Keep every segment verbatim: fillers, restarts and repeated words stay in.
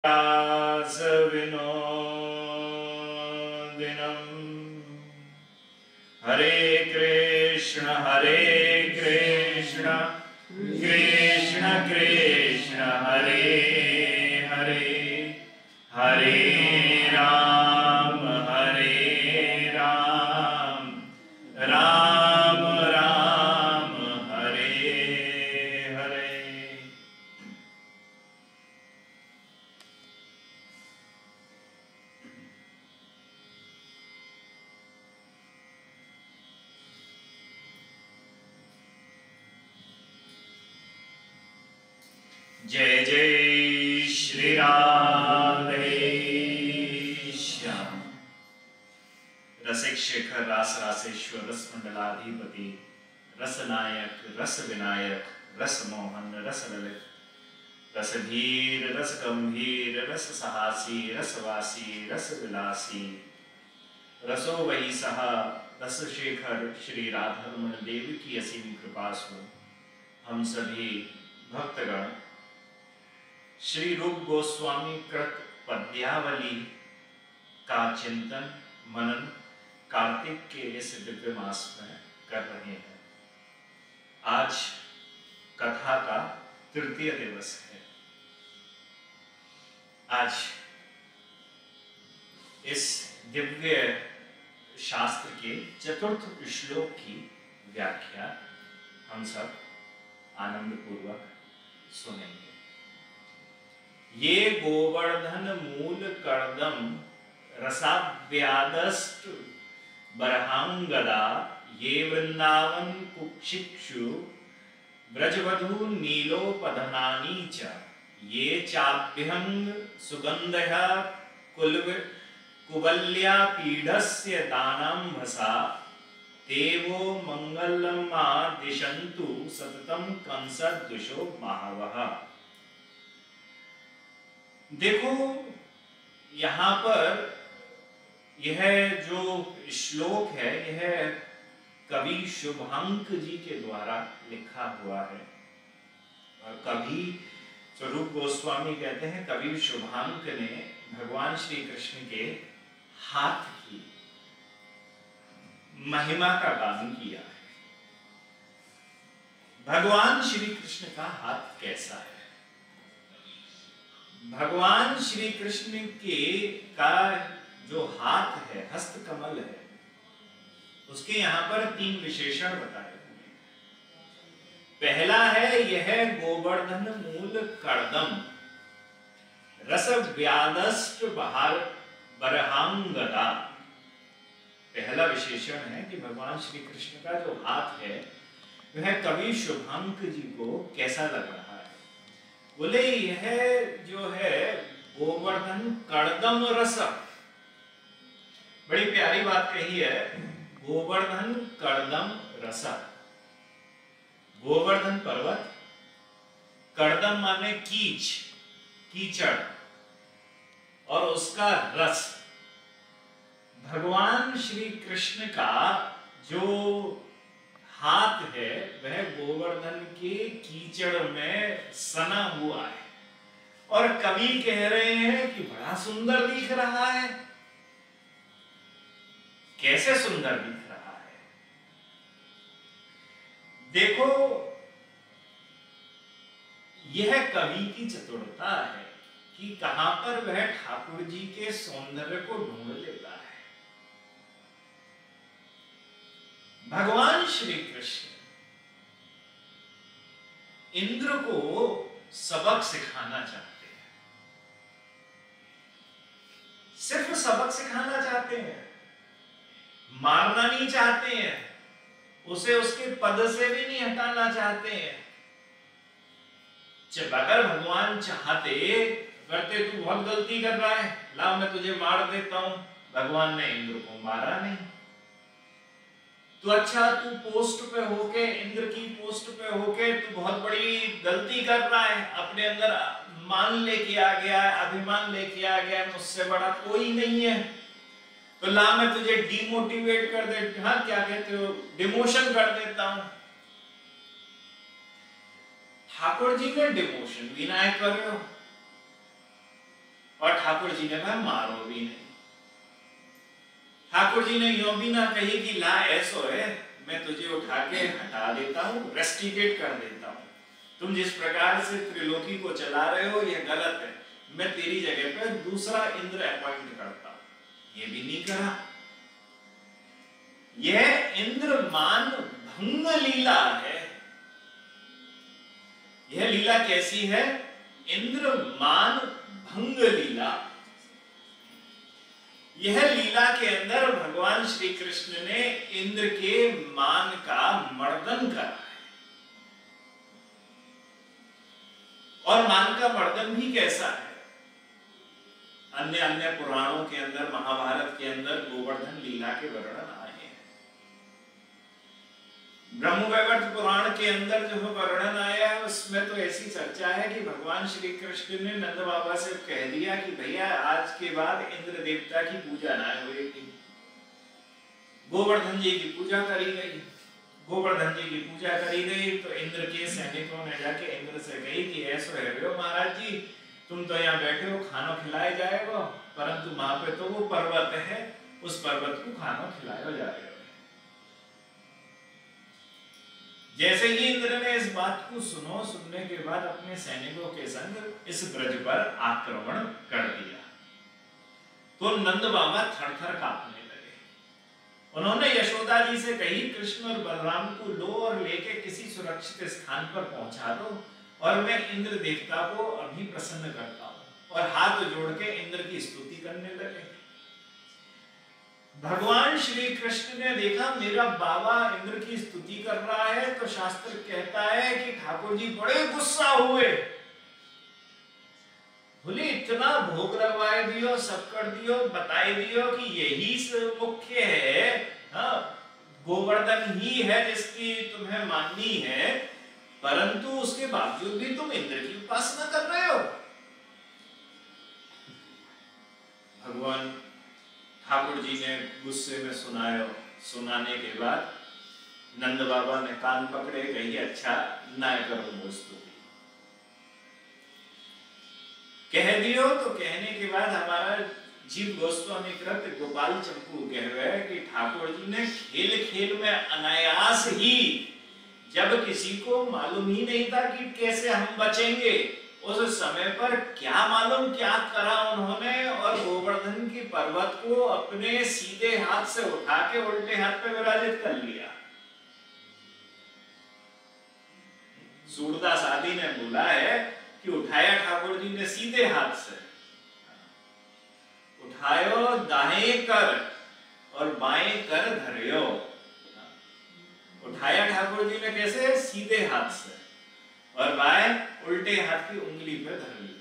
विनोदिनम् हरे कृष्ण हरे कृष्ण कृष्ण कृष्ण हरे हरे हरे राम हरे राम राम राम हरे हरे। जय जय श्री राधे श्याम। रसिक शेखर रास रासेश्वर रस मंडलाधिपति रस नायक रस विनायक रस मोहन रस ललित रस धीर रस गंभीर रस सहासी रसवासी रस विलासी रसो वही सहा रस शेखर श्री राधारमण देव की असीम कृपा सो हम सभी भक्तगण श्री रूप गोस्वामी कृत पद्यावली का चिंतन मनन कार्तिक के इस दिव्य मास में कर रहे हैं। आज कथा का तृतीय दिवस है। आज इस दिव्य शास्त्र के चतुर्थ श्लोक की व्याख्या हम सब आनंद पूर्वक सुनेंगे। ये गोवर्धन मूल कर्दम रसाव्यादष्ट बरहांगदा ये वृंदावन कुक्षिक्षु ब्रजवधू नीलोपधनानी च ये चाभ्यंग सुगंधया कुल्व कुवल्या पीढ़स्य दानांभसा देवो मंगलमा दिशन्तु सततम कंसदुषो महावः। देखो यहाँ पर यह जो श्लोक है यह कवि शुभांक जी के द्वारा लिखा हुआ है। और कवि स्वरूप गोस्वामी कहते हैं कवि शुभांक ने भगवान श्री कृष्ण के हाथ की महिमा का गान किया है। भगवान श्री कृष्ण का हाथ कैसा है? भगवान श्री कृष्ण के का जो हाथ है हस्त कमल है उसके यहाँ पर तीन विशेषण बताए हुए। पहला है यह गोवर्धन मूल कर्दम रस व्यादष्ट बहार बरहांगदा। पहला विशेषण है कि भगवान श्री कृष्ण का जो हाथ है वह कवि शुभांक जी को कैसा लग रहा है। बोले यह जो है गोवर्धन कर्दम रस, बड़ी प्यारी बात कही है। गोवर्धन कर्दम रस, गोवर्धन पर्वत, कर्दम माने कीच कीचड़ और उसका रस। भगवान श्री कृष्ण का जो हाथ है वह गोवर्धन के कीचड़ में सना हुआ है और कवि कह रहे हैं कि बड़ा सुंदर दिख रहा है। कैसे सुंदर दिख रहा है? देखो यह कवि की चतुरता है कि कहां पर वह ठाकुर जी के सौंदर्य को ढूंढ लेता है। भगवान श्री कृष्ण इंद्र को सबक सिखाना चाहते हैं। सिर्फ सबक सिखाना चाहते हैं, मारना नहीं चाहते हैं, उसे उसके पद से भी नहीं हटाना चाहते हैं। जब अगर भगवान चाहते करते तू बहुत गलती कर रहा है, ला मैं तुझे मार देता हूं, भगवान ने इंद्र को मारा नहीं। तो अच्छा तू पोस्ट पे होके, इंद्र की पोस्ट पे होके तू बहुत बड़ी गलती कर रहा है, अपने अंदर मान लेके आ गया है, अभिमान लेके आ गया है, मुझसे बड़ा कोई नहीं है, तो ला मैं तुझे डिमोटिवेट कर दे, हाँ क्या कहते हो, डिमोशन कर देता हूं। ठाकुर जी ने डिमोशन भी ना करो, और ठाकुर जी ने कहा मारो भी नहीं। ठाकुर जी ने यूं भी ना कही कि ला ऐसो है, मैं तुझे उठा के हटा देता हूँ, रेस्टिकेट कर देता हूँ, तुम जिस प्रकार से त्रिलोकी को चला रहे हो ये गलत है, मैं तेरी जगह पे दूसरा इंद्र अपॉइंट करता हूँ। ये भी नहीं करा। यह इंद्र मान भंग लीला है। यह लीला कैसी है? इंद्र मान भंग लीला। यह लीला के अंदर भगवान श्री कृष्ण ने इंद्र के मान का मर्दन करा है। और मान का मर्दन भी कैसा है? अन्य अन्य पुराणों के अंदर, महाभारत के अंदर गोवर्धन लीला के वर्णन आए हैं। ब्रह्मवैवर्त पुराण के अंदर जो वर्णन आया है उसमें तो ऐसी चर्चा है कि भगवान श्री कृष्ण ने नंद बाबा से कह दिया कि भैया आज के बाद इंद्र देवता की पूजा ना होगी। गोवर्धन जी की पूजा करी गई। गोवर्धन जी की पूजा करी गई तो इंद्र के सैनिकों ने जाके इंद्र से कही कि ऐसा है रे महाराज जी, तुम तो यहाँ बैठे हो, खाना खिलाया जाएगा, परंतु वहां पे तो वो पर्वत है, उस पर्वत को खाना खिलाया जाएगा। जैसे ही इंद्र ने इस बात को सुनो, सुनने के बाद अपने सैनिकों के संग इस ब्रज पर आक्रमण कर दिया तो नंद बाबा थर-थर कांपने लगे। उन्होंने यशोदा जी से कही कृष्ण और बलराम को लो और लेके किसी सुरक्षित स्थान पर पहुंचा दो और मैं इंद्र देवता को अभी प्रसन्न करता हूं। और हाथ जोड़ के इंद्र की स्तुति करने लगे। भगवान श्री कृष्ण ने देखा मेरा बाबा इंद्र की स्तुति कर रहा है तो शास्त्र कहता है कि ठाकुर जी बड़े गुस्सा हुए। बोले इतना भोग लगवाए दियो, सब कर दियो, बताए दियो कि यही मुख्य है, हाँ, गोवर्धन ही है जिसकी तुम्हें माननी है, परंतु उसके बावजूद भी तुम इंद्र की उपासना कर रहे हो। भगवान ठाकुर जी ने गुस्से में सुनायो। सुनाने के बाद नंद बाबा ने कान पकड़े, कही अच्छा ना करो स्तुति, कह दियो। तो कहने के बाद हमारा जीव गोस्वामी कृत गोपाल चंपू कह रहे हैं कि ठाकुर जी ने खेल खेल में अनायास ही, जब किसी को मालूम ही नहीं था कि कैसे हम बचेंगे, उस समय पर क्या मालूम क्या करा उन्होंने, और गोवर्धन की पर्वत को अपने सीधे हाथ से उठा के उल्टे हाथ पे विराजित कर लिया। सूरदास आदि ने बोला है कि उठाया ठाकुर जी ने सीधे हाथ से, उठायो दाएं कर और बाएं कर धरियो। उठाया ठाकुर जी ने कैसे? सीधे हाथ से, और बाएं उल्टे हाथ की उंगली पे धर लिया।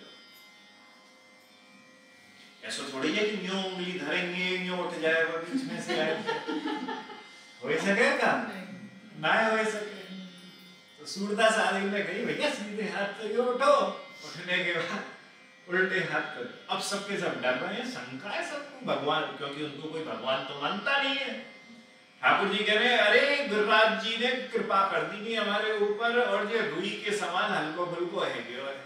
ऐसा थोड़ी है कि यूं उंगली धरेंगे यूं उठ जाएगा बीच में से हो सकेगा ना हो सके। तो सूरदास आदि ने कही भैया सीधे हाथ से यूं उठो, उठने के बाद उल्टे हाथ कर। अब सबके सब डर रहे हैं, शंका है सबको भगवान, क्योंकि उनको कोई भगवान तो मानता नहीं है। ठाकुर जी कह रहे अरे गुरुराज जी ने कृपा कर दी नहीं हमारे ऊपर, और जो रुई के समान हल्को फुल्को है क्यों है।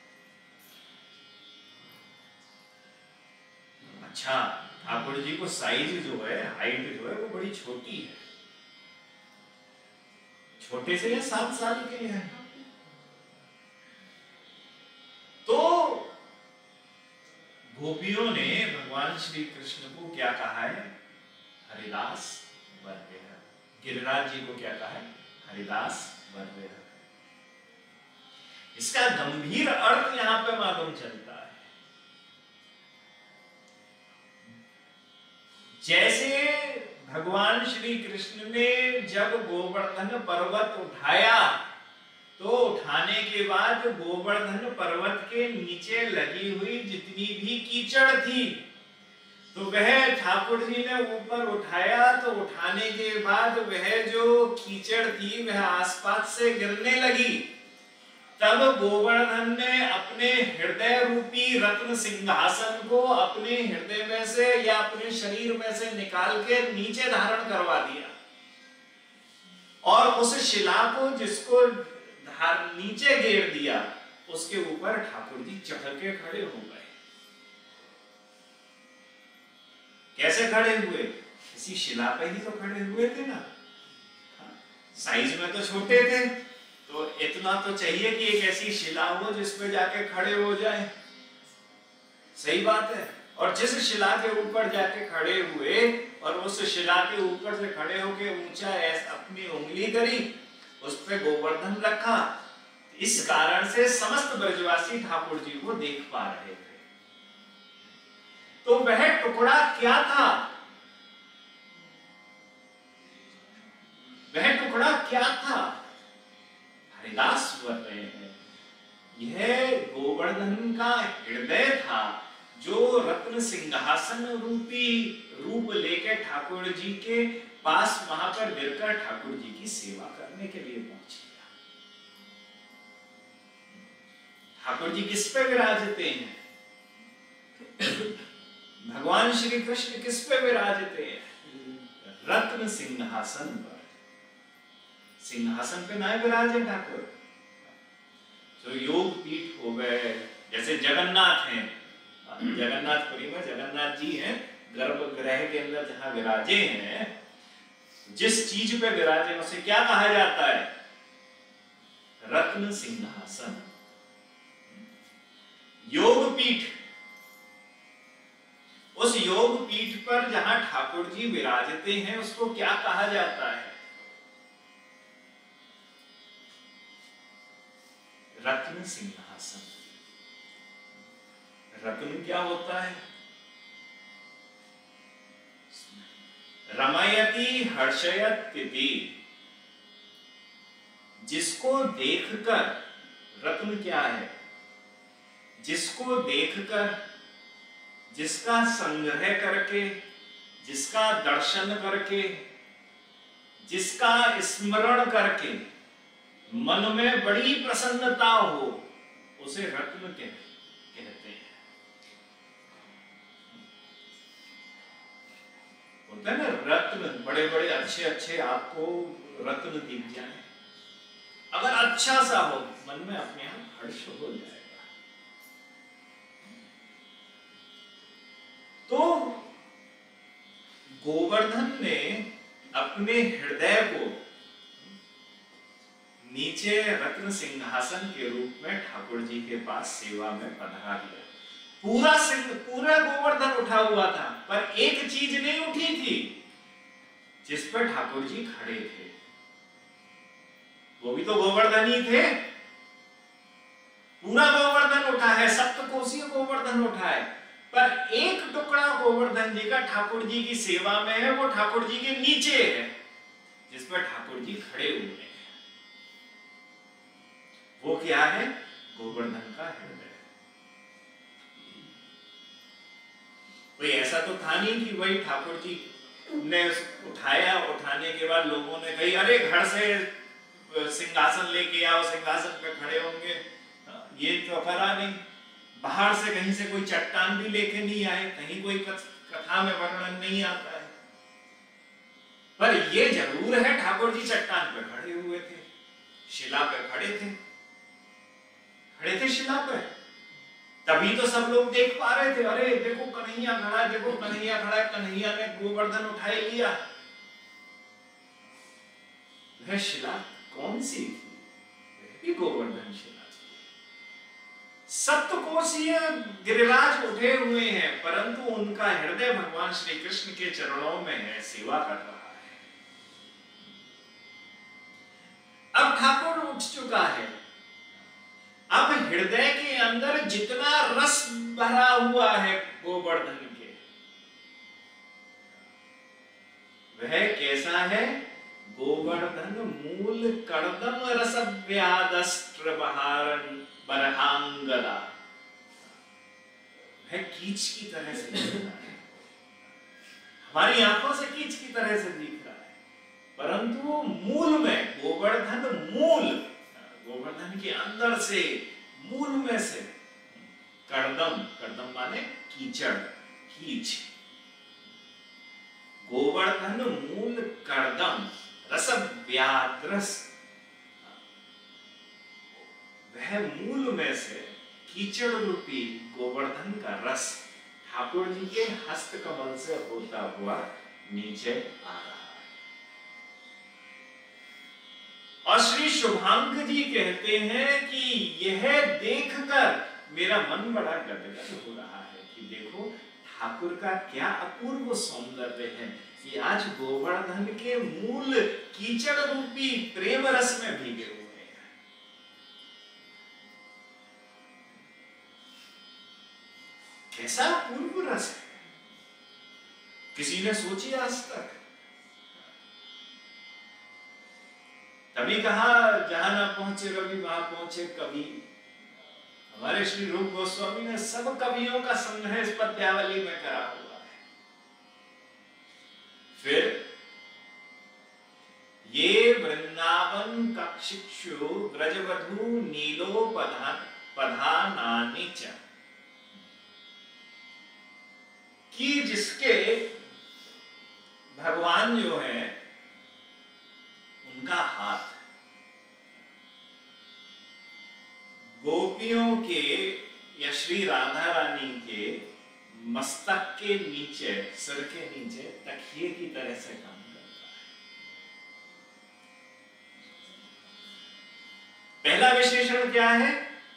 अच्छा, ठाकुर जी को साइज जो है, हाइट जो है वो बड़ी छोटी है, छोटे से सात साल के हैं। तो गोपियों ने भगवान श्री कृष्ण को क्या कहा है? हरिदास वरदेह। गिरिराज जी को क्या कहा है? हरिदास वरदेह। इसका गंभीर अर्थ यहां पे मालूम चलता है। जैसे भगवान श्री कृष्ण ने जब गोवर्धन पर्वत उठाया, तो उठाने के बाद गोवर्धन पर्वत के नीचे लगी हुई जितनी भी कीचड़ थी, तो वह ठाकुर जी ने ऊपर उठाया, तो उठाने के बाद वह जो कीचड़ थी वह आसपास से गिरने लगी। तब गोवर्धन ने अपने हृदय रूपी रत्न सिंहासन को अपने हृदय में से या अपने शरीर में से निकाल के नीचे धारण करवा दिया, और उस शिला को जिसको नीचे गिर दिया, उसके ऊपर ठाकुर जी चढ़ के खड़े हो गए। कैसे खड़े हुए? किसी शिला पे ही तो खड़े हुए थे ना। साइज में तो छोटे थे, तो इतना तो चाहिए कि एक ऐसी शिला हो जिसपे जाके खड़े हो जाए। सही बात है। और जिस शिला के ऊपर जाके खड़े हुए और उस शिला के ऊपर से खड़े होके ऊंचा ऐसा अपनी उंगली करी, उस पे गोवर्धन रखा, इस कारण से समस्त ब्रजवासी ठाकुर जी को देख पा रहे थे। तो वह टुकड़ा क्या था? वह टुकड़ा क्या था? हरिदास बोल रहे हैं, यह गोवर्धन का हृदय था, जो रत्न सिंहासन रूपी रूप लेकर ठाकुर जी के पास वहां पर गिरकर ठाकुर जी की सेवा करने के लिए पहुंच गया। ठाकुर जी किस पे विराजते हैं? भगवान श्री कृष्ण किस पे विराजते हैं? रत्न सिंहासन पर। सिंहासन पे ना विराजे ठाकुर। तो योग पीठ हो गए, जैसे जगन्नाथ हैं, जगन्नाथपुरी में जगन्नाथ जी हैं, गर्भगृह के अंदर जहां विराजे हैं, जिस चीज पे विराजे उसे क्या कहा जाता है? रत्न सिंहासन। योग पीठ, उस योग पीठ पर जहां ठाकुर जी विराजते हैं उसको क्या कहा जाता है? रत्न सिंहासन। रत्न क्या होता है? रमयति हर्षयति, जिसको देखकर, रत्न क्या है? जिसको देखकर, जिसका संग्रह करके, जिसका दर्शन करके, जिसका स्मरण करके मन में बड़ी प्रसन्नता हो, उसे रत्न कहते हैं। होता है ना रत्न, बड़े बड़े अच्छे अच्छे आपको रत्न दिख जाए, अगर अच्छा सा हो, मन में अपने आप हर्ष हो जाएगा। तो गोवर्धन ने अपने हृदय को नीचे रत्न सिंहासन के रूप में ठाकुर जी के पास सेवा में पधरा दिया। पूरा सिंह, पूरा गोवर्धन उठा हुआ था, पर एक चीज नहीं उठी थी जिस पर ठाकुर जी खड़े थे। वो भी तो गोवर्धन ही थे। पूरा गोवर्धन उठा है, सप्तकोशीय गोवर्धन उठा है, पर एक टुकड़ा गोवर्धन जी का ठाकुर जी की सेवा में है, वो ठाकुर जी के नीचे है, जिस पर ठाकुर जी खड़े हुए हैं। वो क्या है? गोवर्धन का हृदय। कोई ऐसा तो था नहीं कि वही ठाकुर जी ने उठाया, उठाने के बाद लोगों ने कही अरे घर से सिंहासन लेके आओ, सिंहासन पे खड़े होंगे, ये तो करा नहीं। बाहर से कहीं से कोई चट्टान भी लेके नहीं आए, कहीं कोई कथा में वर्णन नहीं आता है, पर ये जरूर है ठाकुर जी चट्टान पे खड़े हुए थे, शिला पे खड़े थे, खड़े थे शिला पे। तभी तो सब लोग देख पा रहे थे, अरे देखो कन्हैया खड़ा है, देखो कन्हैया खड़ा है, कन्हैया ने गोवर्धन उठाए लिया। वह शिला कौन सी थी? वह भी गोवर्धन शिला थी। सप्तकोशीय गिरिराज उठे हुए हैं, परंतु उनका हृदय भगवान श्री कृष्ण के चरणों में है, सेवा कर रहा है। अब ठाकुर उठ चुका है, अब हृदय के अंदर जितना रस भरा हुआ है गोवर्धन के, वह कैसा है? गोवर्धन मूल कर्दम रस व्यादस्त्र बहारन बरहांगदा। वह कीच की तरह से दिख रहा है, हमारी आंखों से कीच की तरह से दिख रहा है, परंतु मूल में गोवर्धन, मूल गोवर्धन के अंदर से, मूल में से कर्दम, कर्दम माने कीचड़, कीच, गोवर्धन मूल कर्दम रस व्याद्रस, वह मूल में से कीचड़ रूपी गोवर्धन का रस ठाकुर जी के हस्त कमल से होता हुआ नीचे आ रहा है। और श्री शुभांग जी कहते हैं कि यह देखकर मेरा मन बड़ा गदगद हो रहा है कि देखो ठाकुर का क्या अपूर्व सौंदर्य है कि आज गोवर्धन के मूल कीचड़ रूपी प्रेम रस में भीगे हुए हैं। कैसा अपूर्व रस है, किसी ने सोची आज तक? तभी कहा जहां ना पहुंचे रवि वहां पहुंचे कवि। हमारे श्री रूप गोस्वामी ने सब कवियों का संग्रह इस पद्यावली में करा हुआ है। फिर ये वृंदावन कक्षिक्षु ब्रजवधू नीलो पधा पधानानि च, कि जिसके भगवान जो है उनका हाथ गोपियों के या श्री राधा रानी के मस्तक के नीचे, सिर के नीचे तकिए की तरह से काम करता है। पहला विशेषण क्या है?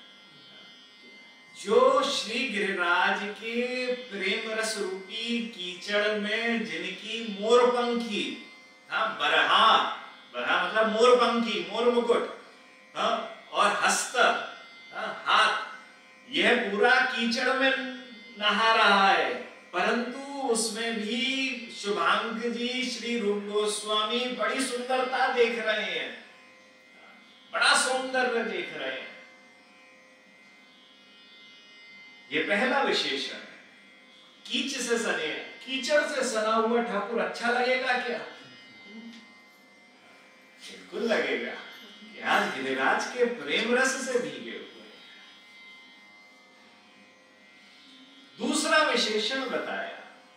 जो श्री गिरिराज के प्रेम रस रूपी कीचड़ में जिनकी मोरपंखी, हाँ बरहा, बरहा मतलब मोरपंखी, मोर मुकुट, हाँ और हस्त, हाँ हाथ, यह पूरा कीचड़ में नहा रहा है, परंतु उसमें भी शुभांग जी श्री रूप गोस्वामी बड़ी सुंदरता देख रहे हैं, बड़ा सौंदर्य देख रहे हैं। ये पहला विशेषण है। कीच से सने, कीचड़ से सना हुआ ठाकुर अच्छा लगेगा क्या? बिल्कुल लगेगा कि आज गिरिराज के प्रेम रस से भीगे हुए। दूसरा विशेषण बताया,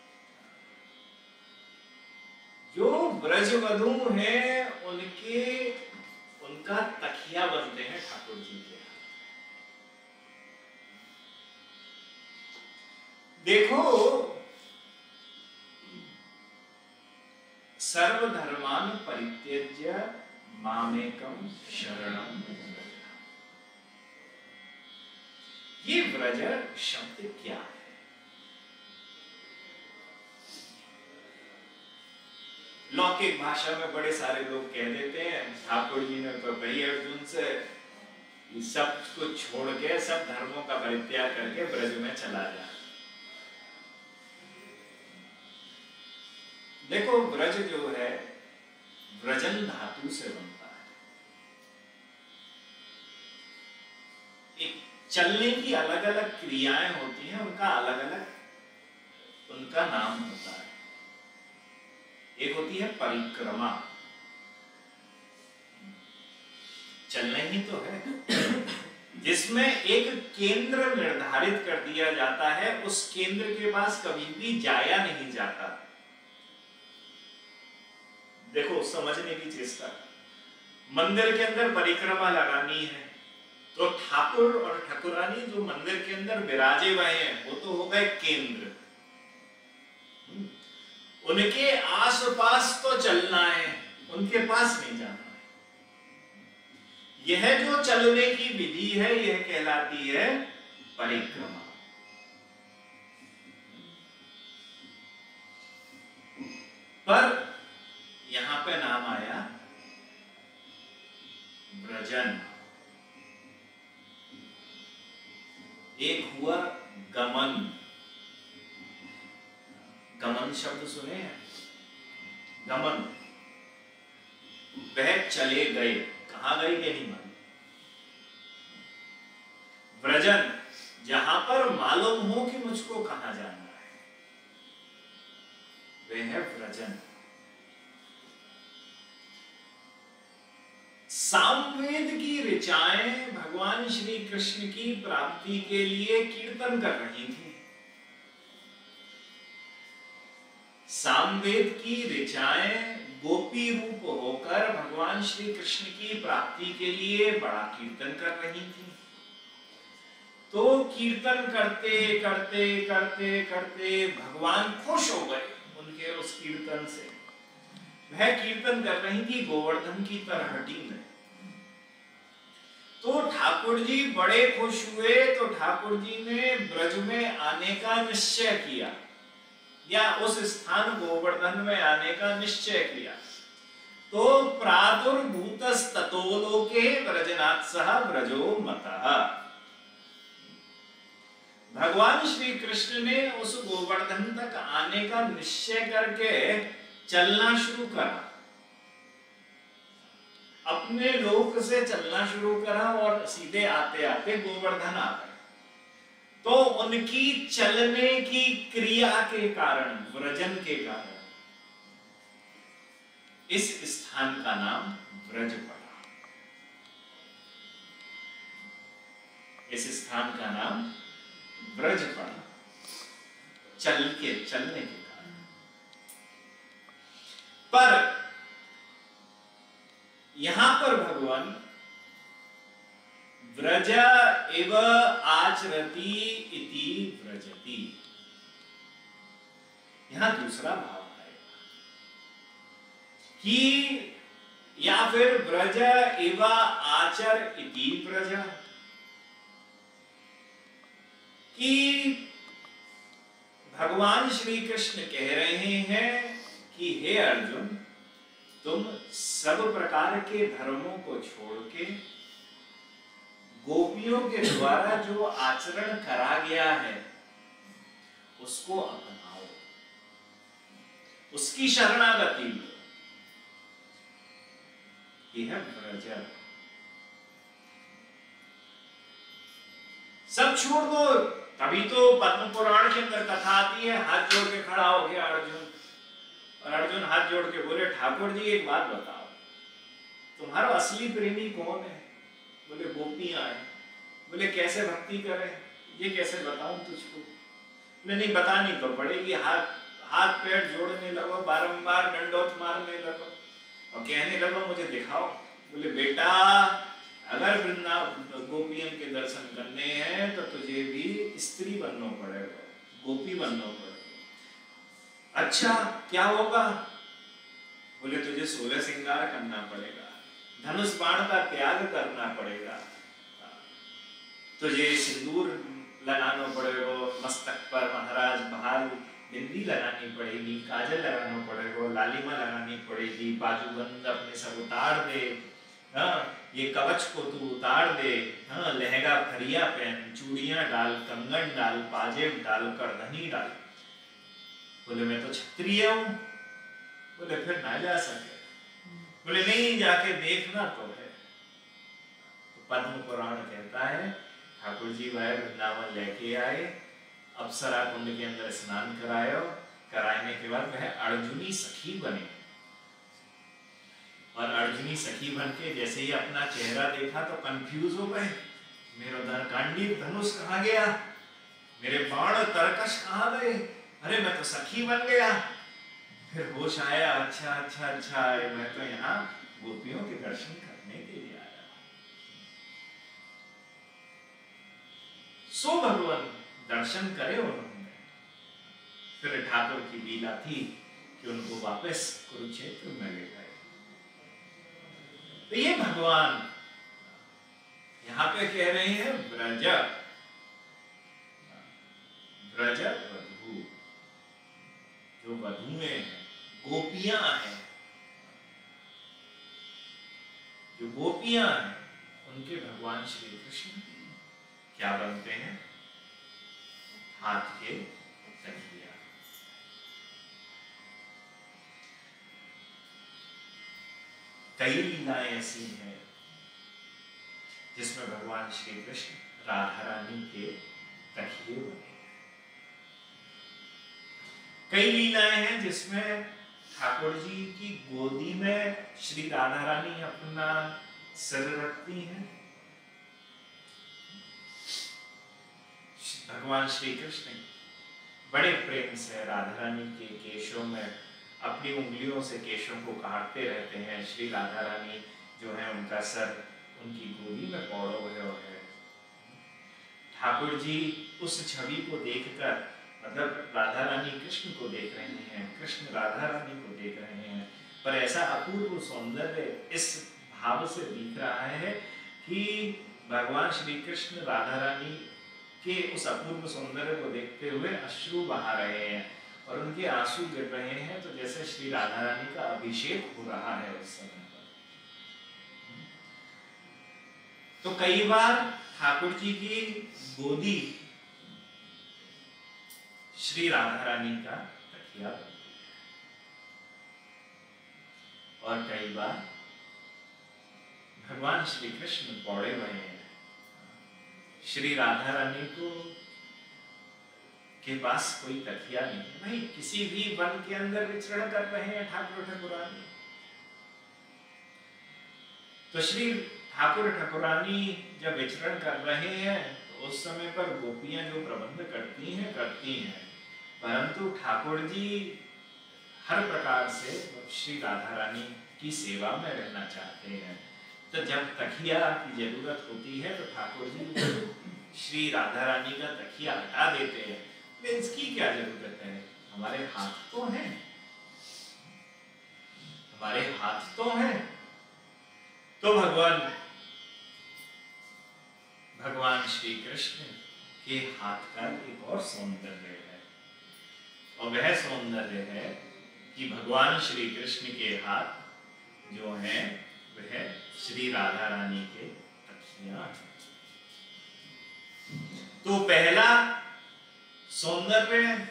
जो ब्रजवधू हैं उनके उनका तकिया बनते हैं ठाकुर जी के। देखो सर्वधर्मान परित्यज्य मामेकम शरणम व्रज। ये व्रज शब्द क्या है? लौकिक भाषा में बड़े सारे लोग कह देते हैं, ठाकुर जी ने तो कही अर्जुन से सब कुछ छोड़ के, सब धर्मों का परित्याग करके ब्रज में चला जा। देखो ब्रज जो है व्रजन धातु से बनता है। एक चलने की अलग अलग क्रियाएं होती हैं, उनका अलग अलग उनका नाम होता है। एक होती है परिक्रमा, चलना ही तो है, जिसमें एक केंद्र निर्धारित कर दिया जाता है, उस केंद्र के पास कभी भी जाया नहीं जाता। देखो समझने की चेष्टा, मंदिर के अंदर परिक्रमा लगानी है तो ठाकुर और ठाकुरानी जो मंदिर के अंदर विराजे हुए हैं वो तो हो गए केंद्र, उनके आसपास तो चलना है, उनके पास नहीं जाना है। यह जो चलने की विधि है यह कहलाती है परिक्रमा। पर यहां पे नाम आया व्रजन। एक हुआ गमन। गमन शब्द सुने हैं? गमन, वह चले गए, कहां गए ये नहीं मालूम। व्रजन, जहां पर मालूम हो कि मुझको कहां जाना है, वह है व्रजन। सामवेद की ऋचाएं भगवान श्री कृष्ण की प्राप्ति के लिए कीर्तन कर रही थी। सामवेद की ऋचाएं गोपी रूप होकर भगवान श्री कृष्ण की प्राप्ति के लिए बड़ा कीर्तन कर रही थी। तो कीर्तन करते करते करते करते भगवान खुश हो गए उनके उस कीर्तन से। वह कीर्तन कर रही थी गोवर्धन की तरहटी में, तो ठाकुर जी बड़े खुश हुए। तो ठाकुर जी ने ब्रज में आने का निश्चय किया, या उस स्थान गोवर्धन में आने का निश्चय किया। तो प्रादुर्भूतस्ततो लोके व्रजनाथ सह व्रजो मतः। भगवान श्री कृष्ण ने उस गोवर्धन तक आने का निश्चय करके चलना शुरू करा, अपने लोक से चलना शुरू करा और सीधे आते आते गोवर्धन आ गए। तो उनकी चलने की क्रिया के कारण, व्रजन के कारण इस स्थान का नाम व्रज पड़ा। इस स्थान का नाम व्रज पड़ा, चल के चलने के कारण। पर यहां पर भगवान व्रज एव आचरति इति व्रजति, यहां दूसरा भाव है कि या फिर व्रज एव आचर इति व्रज, कि भगवान श्री कृष्ण कह रहे हैं कि हे अर्जुन, तुम सब प्रकार के धर्मों को छोड़ के गोपियों के द्वारा जो आचरण करा गया है उसको अपनाओ, उसकी शरणागति लो। यह व्रज, सब छोड़ दो। तभी तो पद्म पुराण के अंदर कथा आती है, हाथ जोड़ के खड़ा हो गया अर्जुन, और अर्जुन हाथ जोड़ के बोले ठाकुर जी एक बात बताओ, तुम्हारा असली प्रेमी कौन है? बोले गोपियां हैं। बोले कैसे भक्ति करें, ये कैसे बताऊं तुझको? बोले नहीं बतानी तो पड़ेगी। हाथ हाथ पैर जोड़ने लगो, बारंबार दंडोत मारने लगो और कहने लगो मुझे दिखाओ। बोले बेटा अगर वृंदावन गोपियों के दर्शन करने हैं तो तुझे भी स्त्री बनना पड़ेगा, गोपी बनना पड़ेगा। अच्छा क्या होगा? बोले तुझे सोलह श्रृंगार करना पड़ेगा, धनुष बाण का त्याग करना पड़ेगा, तुझे सिंदूर लगाना पड़ेगा मस्तक पर, महाराज भाल बिंदी लगानी पड़ेगी, काजल लगाना पड़ेगा, लालिमा लगानी पड़ेगी, बाजूबंद अपने सब उतार दे, हाँ ये कवच को तू उतार दे, हाँ लहंगा फरिया पहन, चूड़ियां डाल, कंगन डाल, पाजेब डाल, करधनी डाल। बोले मैं तो क्षत्रिय हूं। बोले फिर ना जा सके। बोले नहीं जाके देखना तो है। तो पद्म पुराण कहता है ठाकुर जी वह वृंदावन लेके आए, अप्सरा कुंड के अंदर स्नान करायो, कराने के बाद वह अर्जुनी सखी बने। और अर्जुनी सखी बन के जैसे ही अपना चेहरा देखा तो कंफ्यूज हो गए, मेरा दरकांडी धनुष कहाँ गया, मेरे बाण तरकश कहाँ गए, अरे मैं तो सखी बन गया। फिर होश आया, अच्छा अच्छा अच्छा मैं तो यहाँ गोपियों के दर्शन करने के लिए आया। सो भगवान दर्शन करे उन्होंने। फिर ठाकुर की लीला थी कि उनको वापस कुरुक्षेत्र में ले गए। तो ये भगवान यहां पे कह रहे हैं व्रज, व्रज वधू, जो वधुएं हैं, गोपियां हैं, जो गोपियां हैं उनके भगवान श्री कृष्ण क्या बनते हैं? हाथ के तकिया। कई लीलाएं ऐसी हैं जिसमें भगवान श्री कृष्ण राधा रानी के तकिए बने। कई लीलाएं हैं जिसमें ठाकुर जी की गोदी में श्री राधा रानी अपना सिर रखती हैं। भगवान श्री कृष्ण बड़े प्रेम से राधा रानी के केशों में अपनी उंगलियों से केशों को काटते रहते हैं। श्री राधा रानी जो है उनका सर उनकी गोदी में पौड़ो हुए है। ठाकुर जी उस छवि को देखकर, मतलब राधा रानी कृष्ण को देख रहे हैं, कृष्ण राधा रानी को देख रहे हैं, पर ऐसा अपूर्व सौंदर्य इस भाव से दिख रहा है कि भगवान श्री कृष्ण राधा रानी के उस अपूर्व सौंदर्य को देखते हुए अश्रु बहा रहे हैं और उनके आंसू गिर रहे हैं, तो जैसे श्री राधा रानी का अभिषेक हो रहा है उस समय पर। तो कई बार ठाकुर जी की गोदी श्री राधा रानी का तकिया बनती है और कई बार भगवान श्री कृष्ण पौड़े हुए हैं, श्री राधा रानी को के पास कोई तकिया नहीं है। भाई किसी भी वन के अंदर विचरण कर रहे हैं ठाकुर ठाकुरानी, तो श्री ठाकुर ठाकुरानी जब विचरण कर रहे हैं तो उस समय पर गोपियां जो प्रबंध करती हैं करती हैं, परंतु ठाकुर जी हर प्रकार से श्री राधा रानी की सेवा में रहना चाहते हैं। तो जब तकिया की जरूरत होती है तो ठाकुर जी श्री राधा रानी का तकिया हटा देते हैं। इसकी क्या जरूरत है, हमारे हाथ तो हैं, हमारे हाथ तो हैं। तो भगवान भगवान श्री कृष्ण के हाथ का एक और सौंदर्य है, और वह सौंदर्य है कि भगवान श्री कृष्ण के हाथ जो हैं वह श्री राधा रानी के तकिया। तो पहला सौंदर्य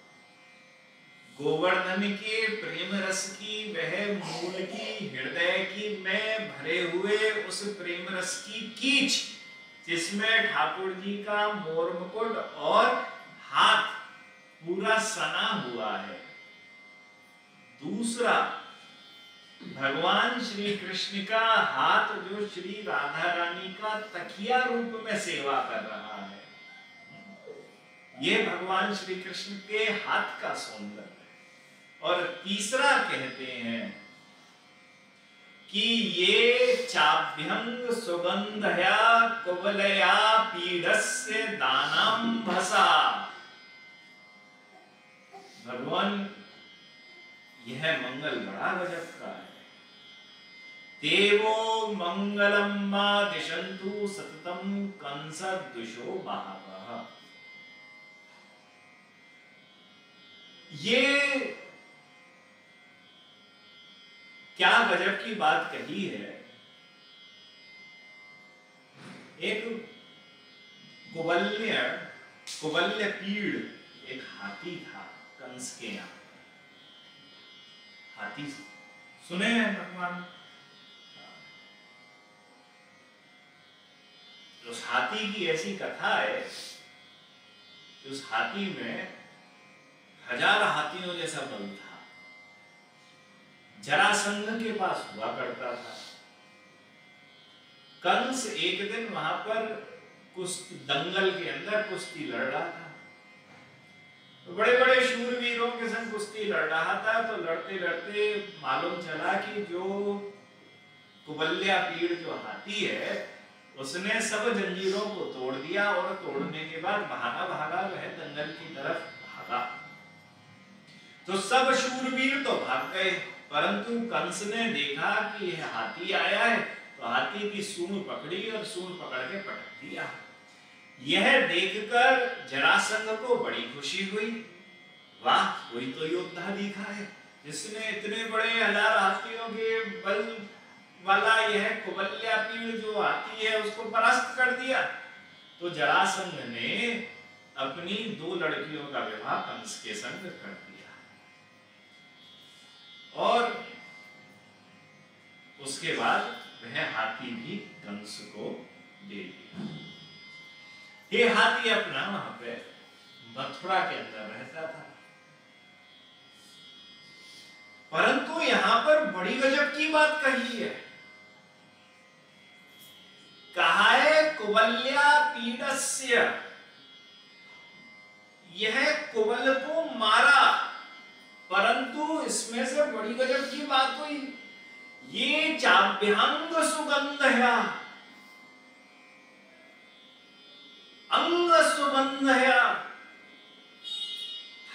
गोवर्धन के प्रेम रस की, वह मूल की हृदय की में भरे हुए उस प्रेम रस की कीच, जिसमें ठाकुर जी का मोर मुकुट और हाथ पूरा सना हुआ है। दूसरा भगवान श्री कृष्ण का हाथ जो श्री राधा रानी का तकिया रूप में सेवा कर रहा है, ये भगवान श्री कृष्ण के हाथ का सौंदर्य है। और तीसरा कहते हैं कि ये चाभ्यंग सुगंधया कुवलया पीडस्य दानम भसा। भगवान यह मंगल बड़ा गजब का है। देवो मंगलम मा दिशंतु सततम कंस दुषो महावः। ये क्या गजब की बात कही है। एक कुवल्य कुवल्य पीड़ एक हाथी था कंस के यहाँ। हाथी सुने हैं भगवान, उस हाथी की ऐसी कथा है कि उस हाथी में हजार हाथियों जैसा बल था। जरासंध के पास हुआ करता था। कंस एक दिन वहां पर कुश्ती दंगल के अंदर कुश्ती लड़ रहा था, तो बड़े बड़े शूरवीरों के संग कुश्ती लड़ रहा था। तो लड़ते लड़ते मालूम चला कि जो कुवल्या पीड़ जो हाथी है उसने सब जंजीरों को तोड़ दिया, और तोड़ने के बाद भागा भागा वह दंगल की तरफ भागा। तो सब शूरवीर तो भाग गए, परंतु कंस ने देखा कि यह हाथी आया है, तो हाथी की सूंड पकड़ी और सूंड पकड़ के पटक दिया। यह देखकर जरासंध को बड़ी खुशी हुई। वाह, कोई तो योद्धा दिखा है जिसने इतने बड़े हजार हाथियों के बल वाला यह कुवल्या पीड़ जो हाथी है उसको परास्त कर दिया। तो जरासंध ने अपनी दो लड़कियों का विवाह कंस के संग कर दिया, और उसके बाद वह हाथी भी कंस को दे दिया। ये हाथी अपना वहां पे मथुरा के अंदर रहता था। परंतु यहां पर बड़ी गजब की बात कही है। कहा है कुवल्या पीडस्य, यह कुवल को मारा। परंतु इसमें से बड़ी गजब की बात हुई, ये चाभ्यंग सुगंधया, अंग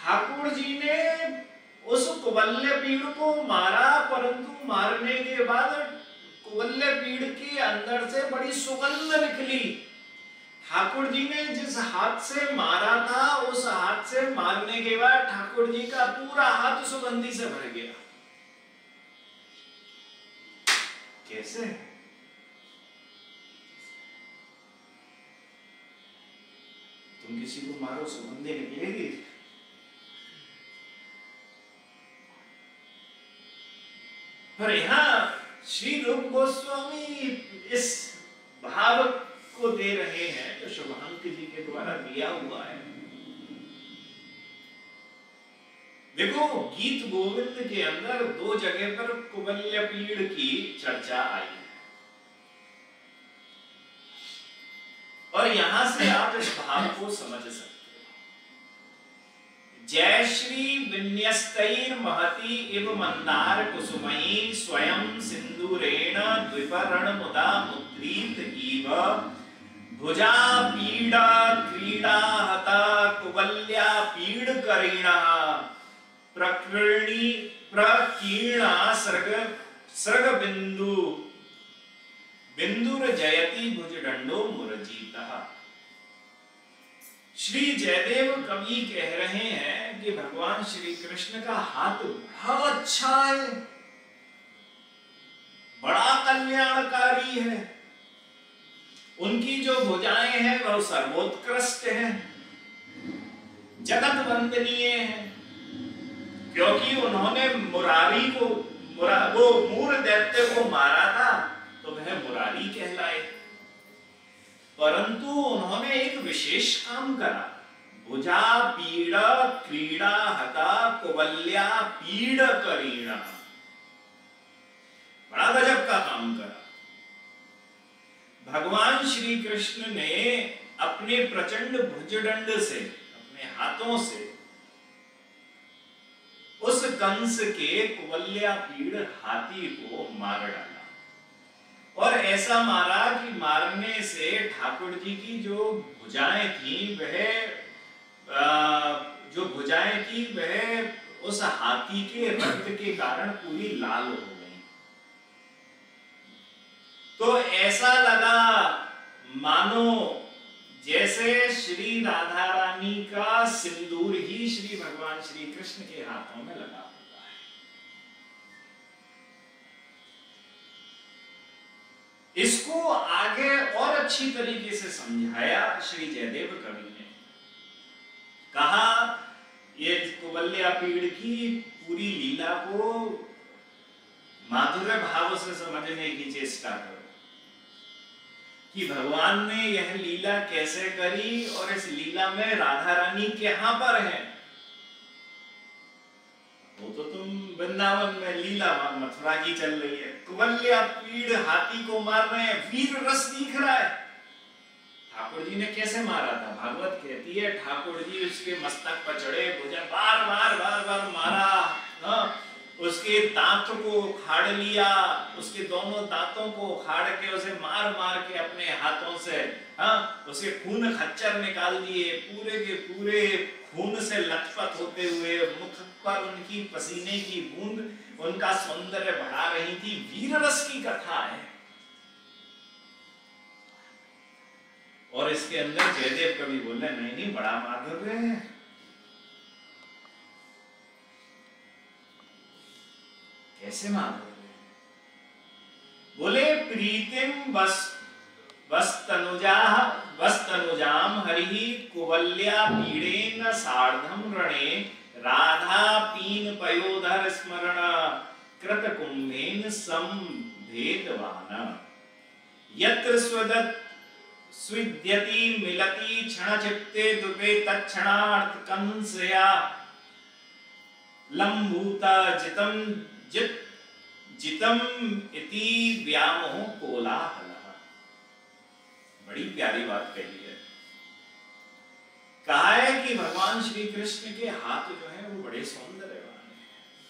ठाकुर जी ने उस कुवल्य पीड़ को मारा, परंतु मारने के बाद कुवल्य पीड़ के अंदर से बड़ी सुगंध निकली। ठाकुर जी ने जिस हाथ से मारा था, उस हाथ से मारने के बाद ठाकुर जी का पूरा हाथ सुगंधी से भर गया। कैसे? तुम किसी को मारो, सुगंधी निकलेगी? पर यहाँ श्री रूप गोस्वामी इस भाव को दे रहे हैं जो शुभांक जी के द्वारा दिया हुआ है। देखो, गीत गोविंद के अंदर दो जगह पर कुवल्य पीड़ की चर्चा आई है, और यहां से आप इस भाव को समझ सकते हो। जय श्री विन्यस्तैर महति इव मंदार कुसुमयी स्वयं सिंदूरेण द्विपर्ण मुदा मुद्रित इव भुजा पीड़ा क्रीड़ा हता कुवल्या पीड़ करीणा प्रकीर्णी प्रकीर्णा सर्ग सर्ग बिंदु बिंदुर जयति भुजदंडो मुरजीतः। श्री जयदेव कवि कह रहे हैं कि भगवान श्री कृष्ण का हाथ बड़ा अच्छा है, बड़ा कल्याणकारी है। उनकी जो भुजाएं हैं वह सर्वोत्कृष्ट हैं, जगत वंदनीय हैं, क्योंकि उन्होंने मुरारी को मुरा, वो मूर दैत्य को मारा था तो वह मुरारी कहलाए। परंतु उन्होंने एक विशेष काम करा, भुजा पीड़ा क्रीड़ा हता कुवल्या पीड़ करीणा, बड़ा गजब का काम करा। भगवान श्री कृष्ण ने अपने प्रचंड भुजदंड से, अपने हाथों से उस कंस के कुवल्या पीड़ हाथी को मार डाला, और ऐसा मारा कि मारने से ठाकुर जी की जो भुजाएं थी वह जो भुजाएं थी वह उस हाथी के रक्त के कारण पूरी लाल हो गई। तो ऐसा लगा मानो जैसे श्री राधा रानी का सिंदूर ही श्री भगवान श्री कृष्ण के हाथों में लगा होता है। इसको आगे और अच्छी तरीके से समझाया श्री जयदेव कवि ने। कहा, ये कुवल्या पीड़ की पूरी लीला को माधुर्य भाव से समझने की चेष्टा करो कि भगवान ने यह लीला कैसे करी, और इस लीला में राधा रानी कहां पर है। वो तो तुम वृंदावन में लीला मथुरा की चल रही है, कुवल्या पीड़ हाथी को मार रहे हैं, वीर रस दिख रहा है। ठाकुर जी ने कैसे मारा था? भागवत कहती है ठाकुर जी उसके मस्तक पर चढ़े, भुजा बार बार बार बार मारा, हाँ? उसके दांत को उखाड़ लिया, उसके दोनों दांतों को उखाड़ के उसे मार मार के अपने हाथों से, हाँ, उसे खून खच्चर निकाल दिए, पूरे के पूरे खून से लथपथ होते हुए मुख पर उनकी पसीने की बूंद उनका सौंदर्य बढ़ा रही थी। वीर रस की कथा है। और इसके अंदर जयदेव कवि बोले, नहीं नहीं, बड़ा माधुर्य है। कैसे माधुर्य? बोले, प्रीतिम बस वस्तनुजा वस्तनुजाम हरि कुवल्या पीड़ेन सार्धम रणे राधा पीन पयोधर स्मरण कृत कुंभेन संभेदवान यत्र स्वदत् स्विद्यति मिलति क्षण चित्ते दुपे तत्क्षणार्थ कंसया लंबूता जितम जित जितम इति व्यामोह कोलाहल। बड़ी प्यारी बात कही है। कहा है कि भगवान श्री कृष्ण के हाथ जो है वो बड़े सौंदर्यवान हैं,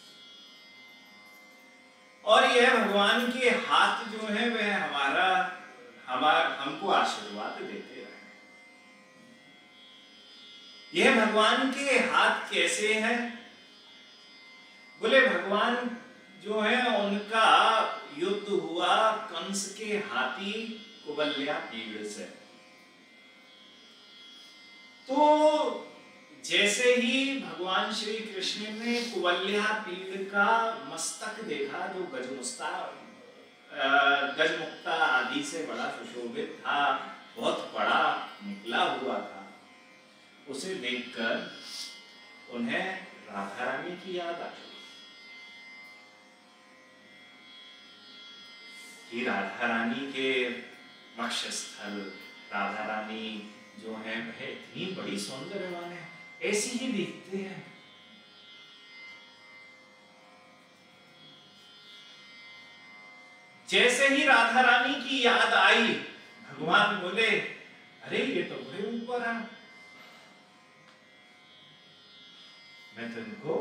और यह भगवान के हाथ जो है वह हमारा हमार हमको आशीर्वाद देते रहे। यह भगवान के हाथ कैसे हैं? बोले भगवान जो है उनका युद्ध हुआ कंस के हाथी कुबल्यापीड़ से। तो जैसे ही भगवान श्री कृष्ण ने कुबल्यापीड़ का मस्तक देखा, जो गजमुस्ता गजमुक्ता आदि से बड़ा सुशोभित था, बहुत बड़ा निकला हुआ था, उसे देखकर उन्हें राधा रानी की याद आ गई कि राधा रानी के वक्षस्थल, राधा रानी जो है वह इतनी बड़ी सौंदर्यवान है, ऐसी ही दिखते हैं। जैसे ही राधा रानी की याद आई, भगवान बोले अरे ये तो बड़े ऊपर है, मैं तो इनको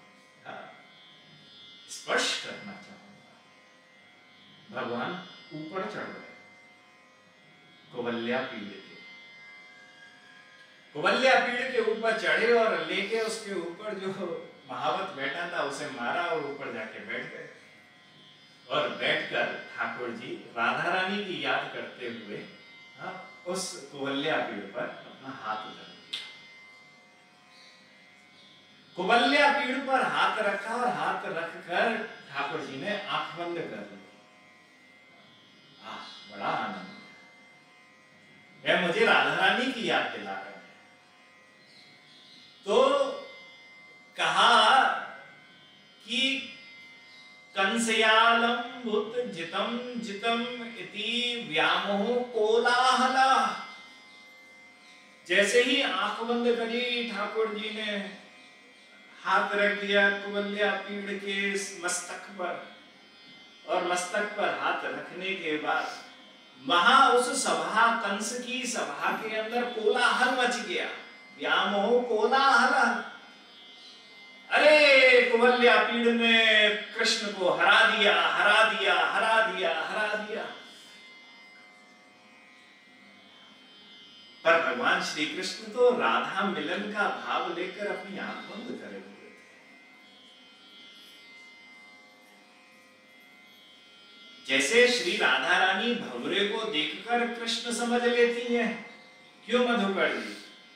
स्पर्श करना चाहूंगा। भगवान ऊपर चढ़ गए कुबल्यापीड़ के। कुबल्यापीड़ के ऊपर चढ़े और लेके उसके ऊपर जो महावत बैठा था उसे मारा और ऊपर जाके बैठ गए। और बैठकर ठाकुर जी राधा रानी की याद करते हुए हाँ, उस कुबल्यापीड़ पर अपना हाथ रख दिया। कुबल्यापीड़ पर हाथ रखा और हाथ रखकर ठाकुर जी ने आंख बंद कर ली। बड़ा आनंद, यह मुझे राधा रानी की याद दिला रहे हैं। तो कहा कि कंसयालंबुत जितम जितम इति व्यामोह कोलाहला। जैसे ही आंख बंद करी ठाकुर जी ने, हाथ रख दिया कुबल्यापीड़ के मस्तक पर, और मस्तक पर हाथ रखने के बाद वहां उस सभा, कंस की सभा के अंदर कोलाहल मच गया। व्यामोह कोलाहल, अरे कुबल्यापीड़ ने कृष्ण को हरा दिया, हरा दिया, हरा दिया, हरा दिया। पर भगवान श्री कृष्ण तो राधा मिलन का भाव लेकर अपनी आंख बंद करे हुए थे। जैसे श्री राधा रानी भंवरे को देखकर कृष्ण समझ लेती हैं, क्यों मधुकर जी?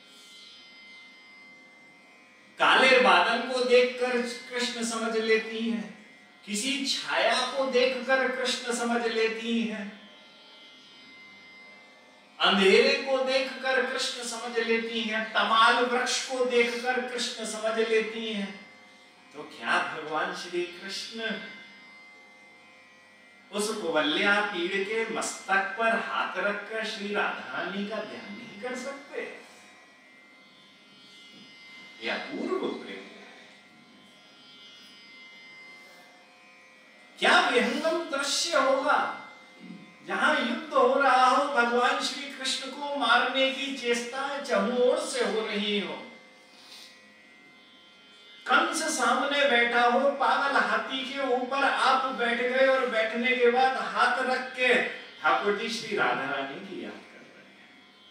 काले बादल को देखकर कृष्ण समझ लेती हैं, किसी छाया को देखकर कृष्ण समझ लेती हैं, अंधेरे को देखकर कृष्ण समझ लेती हैं, तमाल वृक्ष को देखकर कृष्ण समझ लेती हैं। तो क्या भगवान श्री कृष्ण उस कुबल्यापीड़ के मस्तक पर हाथ रखकर श्री राधा रानी का ध्यान नहीं कर सकते? यह पूर्व प्रेम है। क्या विहंगम दृश्य होगा जहां युद्ध हो रहा हो, भगवान श्री कृष्ण को मारने की चेष्टा चहुओर से हो रही हो, कंस सामने बैठा हो, पागल हाथी के ऊपर आप बैठ गए और बैठने के बाद हाथ रख के ठाकुर जी श्री राधा रानी की याद कर रहे हैं।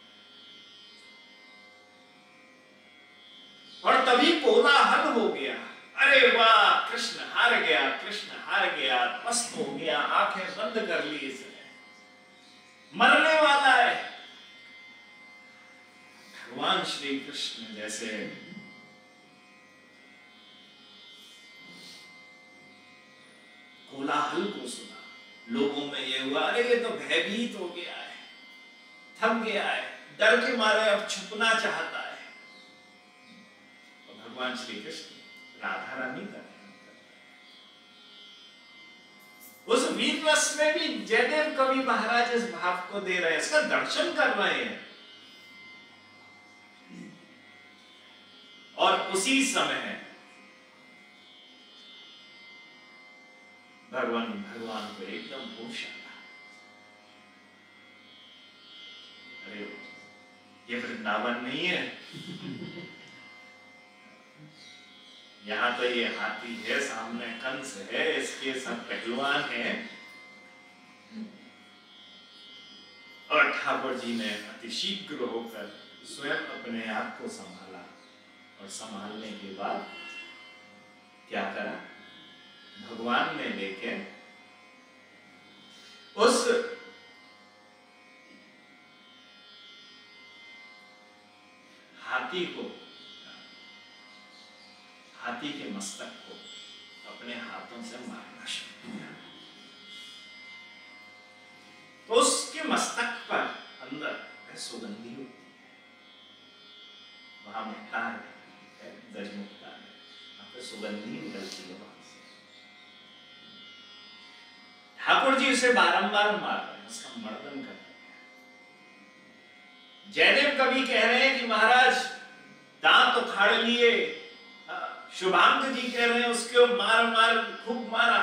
और तभी कोलाहल हो गया, अरे वाह कृष्ण हार गया, कृष्ण हार गया, मस्त हो गया, आंखें बंद कर ली, इसने मरने वाला है। भगवान श्री कृष्ण जैसे कोलाहल को सुना, लोगों में ये हुआ, अरे ये तो भयभीत हो गया है, थक गया है, डर के मारे अब छुपना चाहता है। और भगवान श्री कृष्ण राधा रानी का ध्यान करते हैं। उस वीर रस में भी जयदेव कवि महाराज इस भाव को दे रहे हैं, इसका दर्शन कर रहे हैं। और उसी समय भगवान भगवान को एकदम होश आया, अरे ये वृंदावन नहीं है, यहाँ तो ये हाथी है, सामने कंस है, इसके सब पहलवान हैं। और ठाकुर जी ने अति शीघ्र होकर स्वयं अपने आप को संभाला और संभालने के बाद क्या करा, भगवान ने लेके उस हाथी को, हाथी के मस्तक को अपने हाथों से मारना शुरू किया। तो उसके मस्तक पर अंदर सुगंधी होती है, वहां मुक्ता है, दज मुक्ता है, वहां पे सुगंधी निकलती है वहां से। ठाकुर जी उसे बारंबार मार रहे हैं, उसका मर्दन कर रहे हैं। जयदेव कवि कह रहे हैं कि महाराज दांत उखाड़ लिए, शुभांग जी कह रहे हैं उसके मार मार खूब मारा,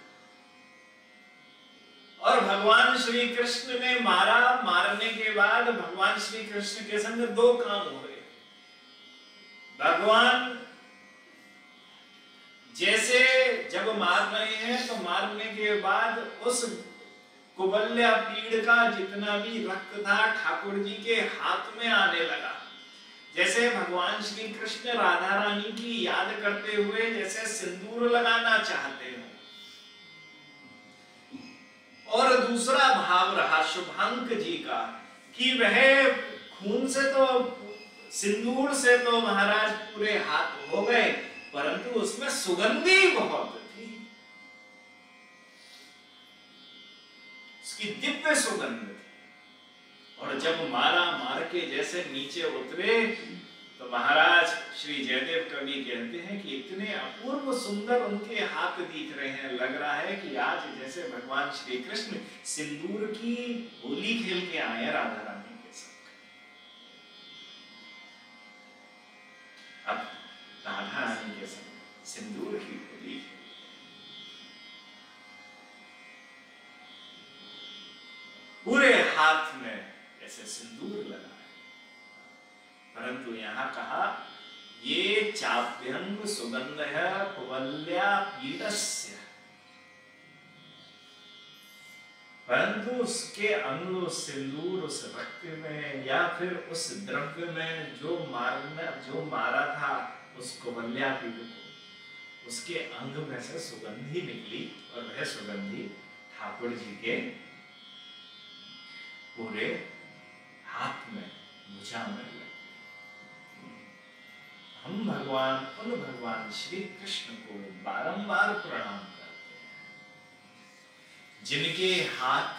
और भगवान श्री कृष्ण ने मारा। मारने के बाद भगवान श्री कृष्ण के संग दो काम हो गए। भगवान जैसे जब मार रहे हैं तो मारने के बाद उस कुबल्या पीड़ का जितना भी रक्त था ठाकुर जी के हाथ में आने लगा। जैसे भगवान श्री कृष्ण राधा रानी की याद करते हुए जैसे सिंदूर लगाना चाहते हो। और दूसरा भाव रहा शुभांक जी का कि वह खून से तो, सिंदूर से तो महाराज पूरे हाथ हो गए, परंतु उसमें सुगंधी बहुत थी, उसकी दिव्य सुगंध थी। और जब मारा, मार के जैसे नीचे उतरे तो महाराज श्री जयदेव कवि कहते हैं कि इतने अपूर्व सुंदर उनके हाथ दिख रहे हैं, लग रहा है कि आज जैसे भगवान श्री कृष्ण सिंदूर की होली खेल के आए राधा रानी के संग। अब राधा रानी के संग सिंदूर की होली, पूरे हाथ में ऐसे सिंदूर लगा है, परंतु यहां कहा ये चाप्यंग सुगंध है कुवल्या पीडस्य, परंतु उसके अंग, उस सिंदूर, उस रक्त में या फिर उस द्रव्य में जो मारना, जो मारा था उस कुवल्या पीड़ को, उसके अंग में से सुगंधी निकली और वह सुगंधी ठाकुर जी के पूरे हाथ में, भुजा में लगी। हम भगवान, उन भगवान श्री कृष्ण को बारंबार प्रणाम करते हैं जिनके हाथ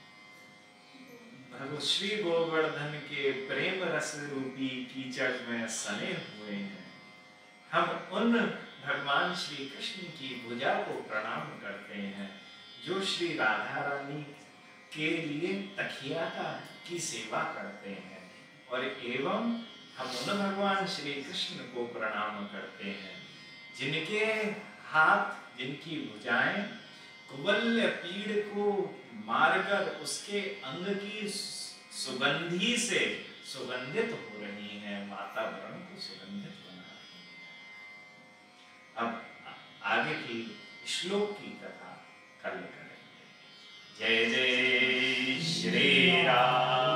भगवान श्री गोवर्धन के प्रेम रस रूपी कीचड़ में सने हुए हैं। हम उन भगवान श्री कृष्ण की भुजा को प्रणाम करते हैं जो श्री राधा रानी के लिए तकिया का की सेवा करते हैं, और एवं हम उन भगवान श्री कृष्ण को प्रणाम करते हैं जिनके हाथ, जिनकी भुजाएं कुबल्य पीड़ को मारकर उसके अंग की सुगंधी से सुगंधित हो रही हैं, वातावरण को सुगंधित बना रही हैं। अब आगे की श्लोक की कथा कल करेंगे। जय जय श्री राम।